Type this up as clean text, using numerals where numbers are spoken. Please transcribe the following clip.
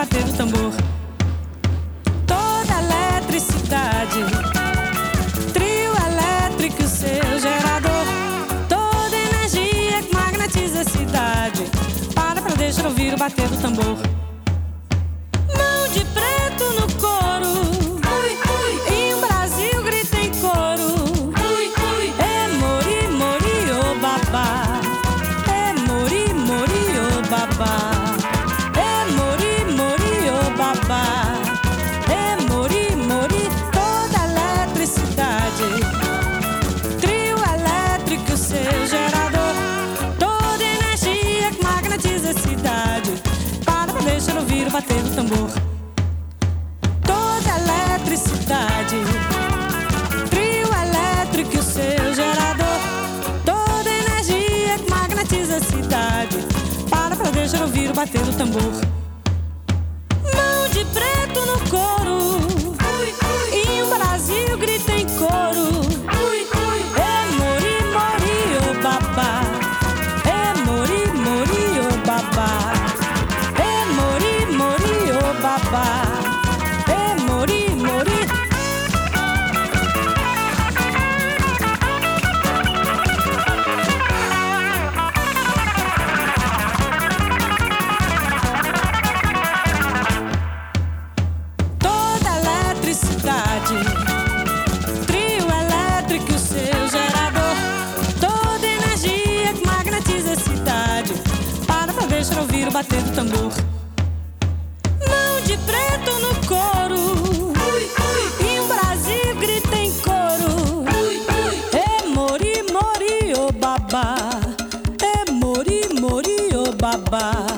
bater o tambor. Toda eletricidade, trio elétrico e o seu gerador. Toda energia que magnetiza a cidade. Para pra deixar ouvir o bater do tambor. Mão de preto no coro. E um Brasil grita em coro. É mori, mori, ô babá. É mori, mori, ô babá. É mori, mori, ô babá. É mori, mori. Toda eletricidade, trio elétrico e o seu gerador. Toda energia que magnetiza a cidade. Para pra deixar ouvir o bater do tambor. Toda eletricidade, trio elétrico e o seu gerador. Toda energia que magnetiza a cidade. Para pra deixar ouvir o bater do tambor. Mão de preto no coro. E um Brasil grita em coro. É mori, mori, ô babá. É mori, mori, ô babá. É mori, mori, ô babá. É mori, mori. Toda eletricidade, trio elétrico e o seu gerador. Toda energia que magnetiza a cidade. Para pra deixar ouvir o bater do tambor. Mão de preto no coro. E um Brasil grita em coro. É mori, mori, ô babá. É mori, mori, ô babá.